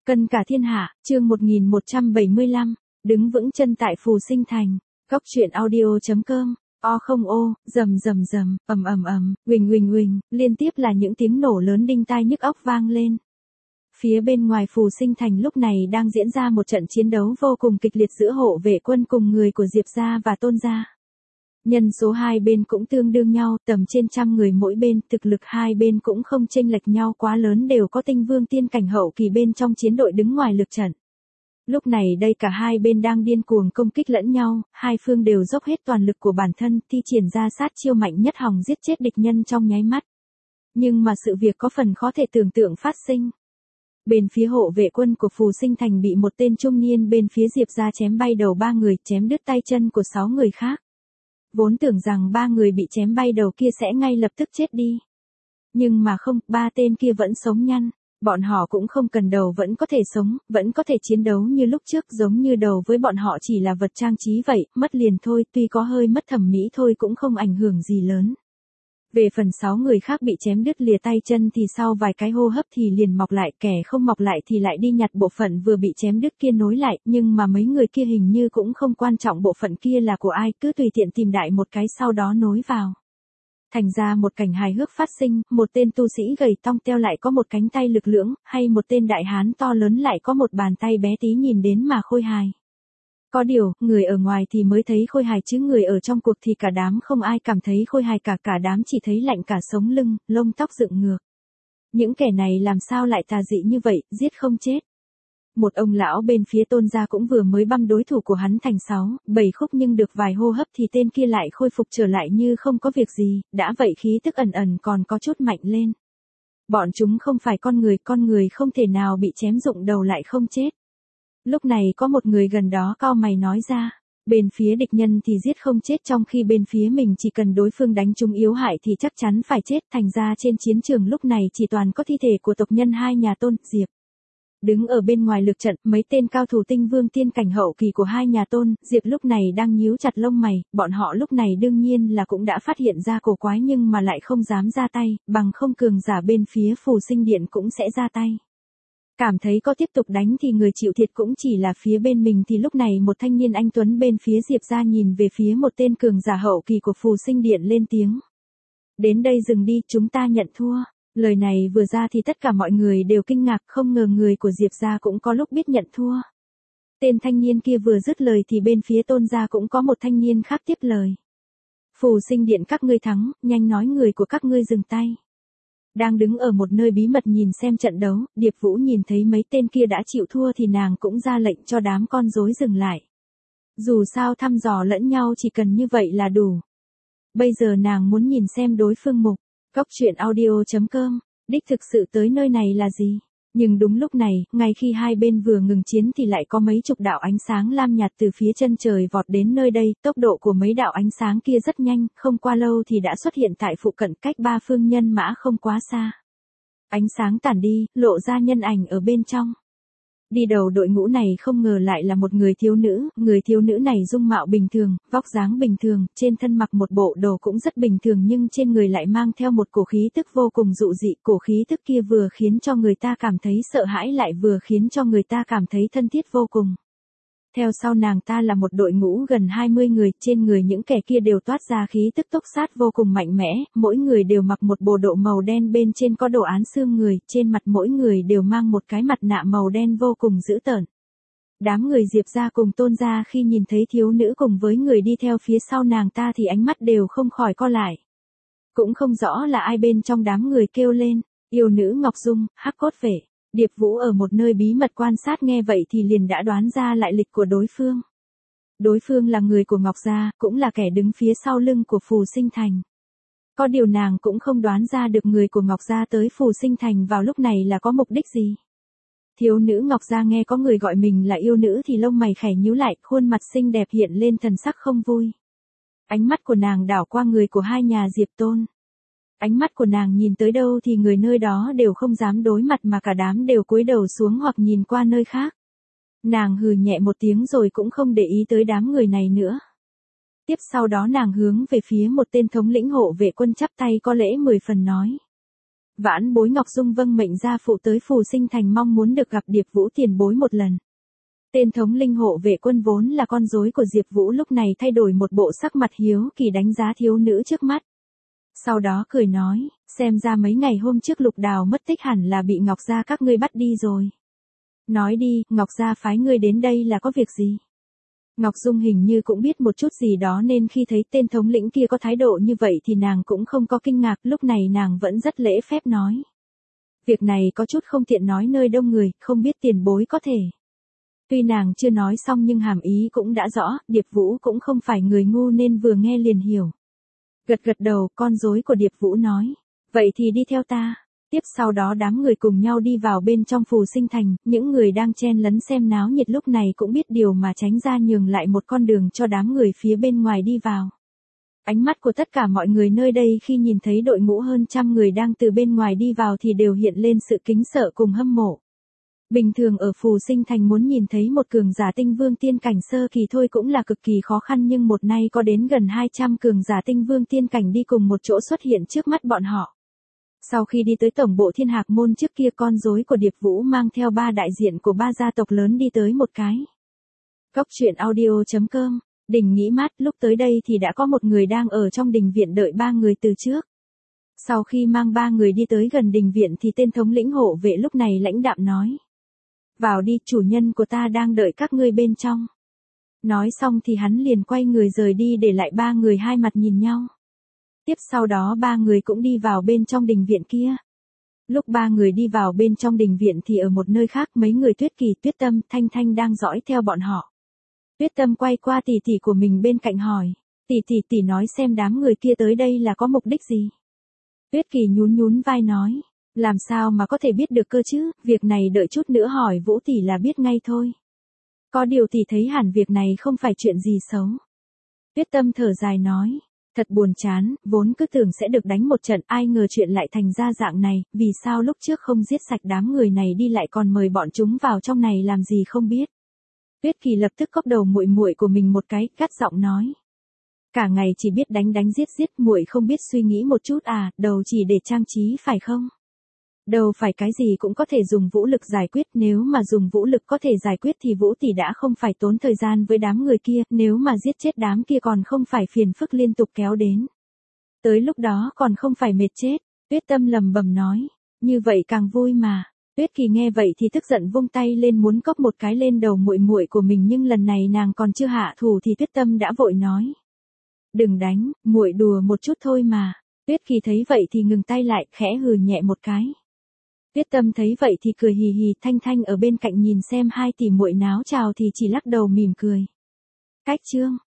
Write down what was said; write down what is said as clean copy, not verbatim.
Cân cả thiên hạ, chương 1175, đứng vững chân tại Phù Sinh Thành. Góc truyện audio.com. O không ô, rầm rầm rầm, ầm ầm ầm, huỳnh huỳnh huỳnh, liên tiếp là những tiếng nổ lớn đinh tai nhức óc vang lên. Phía bên ngoài Phù Sinh Thành lúc này đang diễn ra một trận chiến đấu vô cùng kịch liệt giữa hộ vệ quân cùng người của Diệp gia và Tôn gia. Nhân số hai bên cũng tương đương nhau, tầm trên trăm người mỗi bên, thực lực hai bên cũng không chênh lệch nhau quá lớn, đều có tinh vương tiên cảnh hậu kỳ bên trong chiến đội đứng ngoài lực trận. Lúc này đây cả hai bên đang điên cuồng công kích lẫn nhau, hai phương đều dốc hết toàn lực của bản thân, thi triển ra sát chiêu mạnh nhất hòng giết chết địch nhân trong nháy mắt. Nhưng mà sự việc có phần khó thể tưởng tượng phát sinh. Bên phía hộ vệ quân của Phù Sinh Thành bị một tên trung niên bên phía Diệp gia chém bay đầu ba người, chém đứt tay chân của 6 người khác. Vốn tưởng rằng 3 người bị chém bay đầu kia sẽ ngay lập tức chết đi. Nhưng mà không, 3 tên kia vẫn sống nhăn. Bọn họ cũng không cần đầu vẫn có thể sống, vẫn có thể chiến đấu như lúc trước, giống như đầu với bọn họ chỉ là vật trang trí vậy, mất liền thôi, tuy có hơi mất thẩm mỹ thôi cũng không ảnh hưởng gì lớn. Về phần 6 người khác bị chém đứt lìa tay chân thì sau vài cái hô hấp thì liền mọc lại, kẻ không mọc lại thì lại đi nhặt bộ phận vừa bị chém đứt kia nối lại, nhưng mà mấy người kia hình như cũng không quan trọng bộ phận kia là của ai, cứ tùy tiện tìm đại một cái sau đó nối vào. Thành ra một cảnh hài hước phát sinh, một tên tu sĩ gầy tong teo lại có một cánh tay lực lưỡng, hay một tên đại hán to lớn lại có một bàn tay bé tí nhìn đến mà khôi hài. Có điều, người ở ngoài thì mới thấy khôi hài chứ người ở trong cuộc thì cả đám không ai cảm thấy khôi hài cả đám chỉ thấy lạnh cả sống lưng, lông tóc dựng ngược. Những kẻ này làm sao lại tà dị như vậy, giết không chết. Một ông lão bên phía Tôn gia cũng vừa mới băm đối thủ của hắn thành 6-7 khúc nhưng được vài hô hấp thì tên kia lại khôi phục trở lại như không có việc gì, đã vậy khí tức ẩn ẩn còn có chút mạnh lên. Bọn chúng không phải con người không thể nào bị chém rụng đầu lại không chết. Lúc này có một người gần đó cau mày nói ra, bên phía địch nhân thì giết không chết trong khi bên phía mình chỉ cần đối phương đánh trúng yếu hại thì chắc chắn phải chết, thành ra trên chiến trường lúc này chỉ toàn có thi thể của tộc nhân hai nhà Tôn, Diệp. Đứng ở bên ngoài lực trận, mấy tên cao thủ tinh vương tiên cảnh hậu kỳ của hai nhà Tôn, Diệp lúc này đang nhíu chặt lông mày, bọn họ lúc này đương nhiên là cũng đã phát hiện ra cổ quái nhưng mà lại không dám ra tay, bằng không cường giả bên phía Phù Sinh Điện cũng sẽ ra tay. Cảm thấy có tiếp tục đánh thì người chịu thiệt cũng chỉ là phía bên mình thì lúc này một thanh niên anh tuấn bên phía Diệp gia nhìn về phía một tên cường giả hậu kỳ của Phù Sinh Điện lên tiếng. Đến đây dừng đi, chúng ta nhận thua. Lời này vừa ra thì tất cả mọi người đều kinh ngạc, không ngờ người của Diệp gia cũng có lúc biết nhận thua. Tên thanh niên kia vừa dứt lời thì bên phía Tôn gia cũng có một thanh niên khác tiếp lời. Phù Sinh Điện các ngươi thắng, nhanh nói người của các ngươi dừng tay. Đang đứng ở một nơi bí mật nhìn xem trận đấu, Điệp Vũ nhìn thấy mấy tên kia đã chịu thua thì nàng cũng ra lệnh cho đám con rối dừng lại. Dù sao thăm dò lẫn nhau chỉ cần như vậy là đủ. Bây giờ nàng muốn nhìn xem đối phương mục. Góc truyện audio.com, đích thực sự tới nơi này là gì? Nhưng đúng lúc này, ngay khi hai bên vừa ngừng chiến thì lại có mấy chục đạo ánh sáng lam nhạt từ phía chân trời vọt đến nơi đây, tốc độ của mấy đạo ánh sáng kia rất nhanh, không qua lâu thì đã xuất hiện tại phụ cận cách 3 phương nhân mã không quá xa. Ánh sáng tản đi, lộ ra nhân ảnh ở bên trong. Đi đầu đội ngũ này không ngờ lại là một người thiếu nữ này dung mạo bình thường, vóc dáng bình thường, trên thân mặc một bộ đồ cũng rất bình thường nhưng trên người lại mang theo một cổ khí tức vô cùng dụ dị, cổ khí tức kia vừa khiến cho người ta cảm thấy sợ hãi lại vừa khiến cho người ta cảm thấy thân thiết vô cùng. Theo sau nàng ta là một đội ngũ gần 20 người, trên người những kẻ kia đều toát ra khí tức tốc sát vô cùng mạnh mẽ, mỗi người đều mặc một bộ đồ màu đen bên trên có đồ án xương người, trên mặt mỗi người đều mang một cái mặt nạ màu đen vô cùng dữ tợn. Đám người Diệp gia cùng Tôn gia khi nhìn thấy thiếu nữ cùng với người đi theo phía sau nàng ta thì ánh mắt đều không khỏi co lại. Cũng không rõ là ai bên trong đám người kêu lên, yêu nữ Ngọc Dung, hắc cốt vệ. Điệp Vũ ở một nơi bí mật quan sát nghe vậy thì liền đã đoán ra lại lịch của đối phương. Đối phương là người của Ngọc gia, cũng là kẻ đứng phía sau lưng của Phù Sinh Thành. Có điều nàng cũng không đoán ra được người của Ngọc gia tới Phù Sinh Thành vào lúc này là có mục đích gì. Thiếu nữ Ngọc gia nghe có người gọi mình là yêu nữ thì lông mày khẽ nhíu lại, khuôn mặt xinh đẹp hiện lên thần sắc không vui. Ánh mắt của nàng đảo qua người của hai nhà Diệp Tôn. Ánh mắt của nàng nhìn tới đâu thì người nơi đó đều không dám đối mặt mà cả đám đều cúi đầu xuống hoặc nhìn qua nơi khác. Nàng hừ nhẹ một tiếng rồi cũng không để ý tới đám người này nữa. Tiếp sau đó nàng hướng về phía một tên thống lĩnh hộ vệ quân chắp tay có lễ 10 phần nói. Vãn bối Ngọc Dung vâng mệnh gia phụ tới Phù Sinh Thành mong muốn được gặp Điệp Vũ tiền bối một lần. Tên thống linh hộ vệ quân vốn là con rối của Diệp Vũ lúc này thay đổi một bộ sắc mặt hiếu kỳ đánh giá thiếu nữ trước mắt. Sau đó cười nói, xem ra mấy ngày hôm trước Lục Đào mất tích hẳn là bị Ngọc gia các ngươi bắt đi rồi. Nói đi, Ngọc gia phái ngươi đến đây là có việc gì? Ngọc Dung hình như cũng biết một chút gì đó nên khi thấy tên thống lĩnh kia có thái độ như vậy thì nàng cũng không có kinh ngạc, lúc này nàng vẫn rất lễ phép nói. Việc này có chút không tiện nói nơi đông người, không biết tiền bối có thể. Tuy nàng chưa nói xong nhưng hàm ý cũng đã rõ, Điệp Vũ cũng không phải người ngu nên vừa nghe liền hiểu. Gật gật đầu, con rối của Điệp Vũ nói. Vậy thì đi theo ta. Tiếp sau đó đám người cùng nhau đi vào bên trong Phù Sinh Thành, những người đang chen lấn xem náo nhiệt lúc này cũng biết điều mà tránh ra nhường lại một con đường cho đám người phía bên ngoài đi vào. Ánh mắt của tất cả mọi người nơi đây khi nhìn thấy đội ngũ hơn trăm người đang từ bên ngoài đi vào thì đều hiện lên sự kính sợ cùng hâm mộ. Bình thường ở Phù Sinh Thành muốn nhìn thấy một cường giả tinh vương tiên cảnh sơ kỳ thôi cũng là cực kỳ khó khăn nhưng một nay có đến gần 200 cường giả tinh vương tiên cảnh đi cùng một chỗ xuất hiện trước mắt bọn họ. Sau khi đi tới tổng bộ Thiên Hạc Môn trước kia con rối của Điệp Vũ mang theo 3 đại diện của 3 gia tộc lớn đi tới một cái. Cốc truyện audio.com, đình nghỉ mát lúc tới đây thì đã có một người đang ở trong đình viện đợi 3 người từ trước. Sau khi mang 3 người đi tới gần đình viện thì tên thống lĩnh hộ vệ lúc này lãnh đạm nói. Vào đi, chủ nhân của ta đang đợi các ngươi bên trong. Nói xong thì hắn liền quay người rời đi để lại 3 người hai mặt nhìn nhau. Tiếp sau đó 3 người cũng đi vào bên trong đình viện kia. Lúc 3 người đi vào bên trong đình viện thì ở một nơi khác mấy người Tuyết Kỳ, Tuyết Tâm, Thanh Thanh đang dõi theo bọn họ. Tuyết Tâm quay qua tỷ tỷ của mình bên cạnh hỏi. Tỷ nói xem đám người kia tới đây là có mục đích gì? Tuyết Kỳ nhún vai nói. Làm sao mà có thể biết được cơ chứ, việc này đợi chút nữa hỏi Vũ tỷ là biết ngay thôi. Có điều tỷ thấy hẳn việc này không phải chuyện gì xấu. Tuyết Tâm thở dài nói. Thật buồn chán, vốn cứ tưởng sẽ được đánh một trận, ai ngờ chuyện lại thành ra dạng này, vì sao lúc trước không giết sạch đám người này đi lại còn mời bọn chúng vào trong này làm gì không biết. Tuyết Kỳ lập tức cốc đầu muội của mình một cái, gắt giọng nói. Cả ngày chỉ biết đánh giết, muội không biết suy nghĩ một chút à, đầu chỉ để trang trí phải không? Đâu phải cái gì cũng có thể dùng vũ lực giải quyết, nếu mà dùng vũ lực có thể giải quyết thì Vũ tỷ đã không phải tốn thời gian với đám người kia, nếu mà giết chết đám kia còn không phải phiền phức liên tục kéo đến. Tới lúc đó còn không phải mệt chết, Tuyết Tâm lầm bầm nói, như vậy càng vui mà. Tuyết Kỳ nghe vậy thì tức giận vung tay lên muốn cốc một cái lên đầu muội của mình nhưng lần này nàng còn chưa hạ thủ thì Tuyết Tâm đã vội nói. Đừng đánh, muội đùa một chút thôi mà. Tuyết Kỳ thấy vậy thì ngừng tay lại, khẽ hừ nhẹ một cái. Tuyết Tâm thấy vậy thì cười hì hì, Thanh Thanh ở bên cạnh nhìn xem hai tỷ muội náo trào thì chỉ lắc đầu mỉm cười. Cách chương